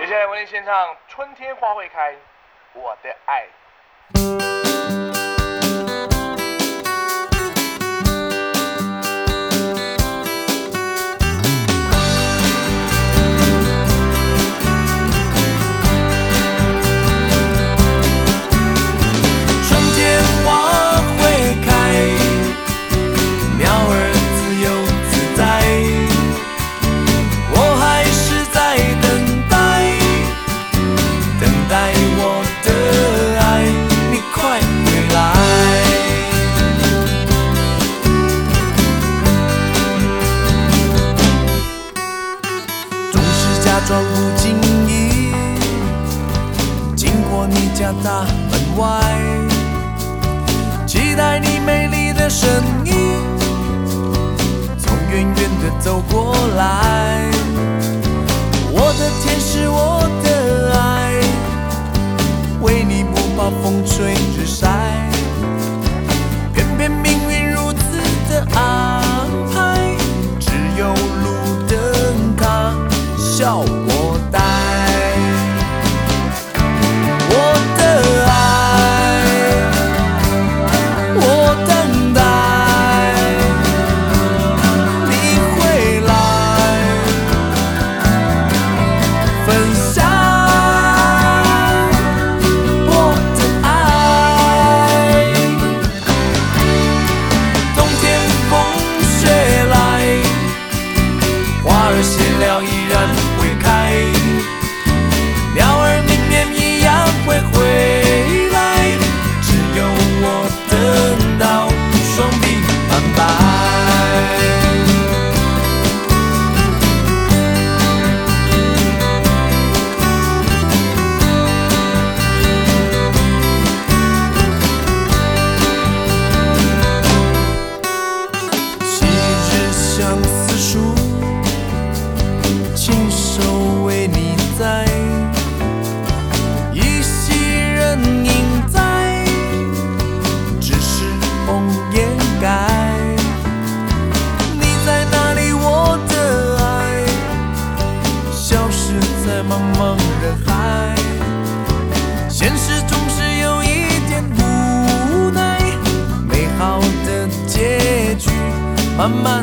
接下来为您献唱《春天花会开》，我的爱。 装不经意经过你家大门外，期待你美丽的身影从远远的走过来。我的天使，我的爱，为你不怕风吹日晒，偏偏命运如此的安排，只有路灯它笑我呆。我的爱，我等待你回来，分享我的爱。冬天风雪来，花儿谢了依然会开，鸟儿明年一样会回来，只有我等到双臂斑白。昔日相思树，亲手为你栽，依稀人影在，只是红颜改。你在哪里，我的爱，消失在茫茫人海。现实总是有一点无奈，美好的结局慢慢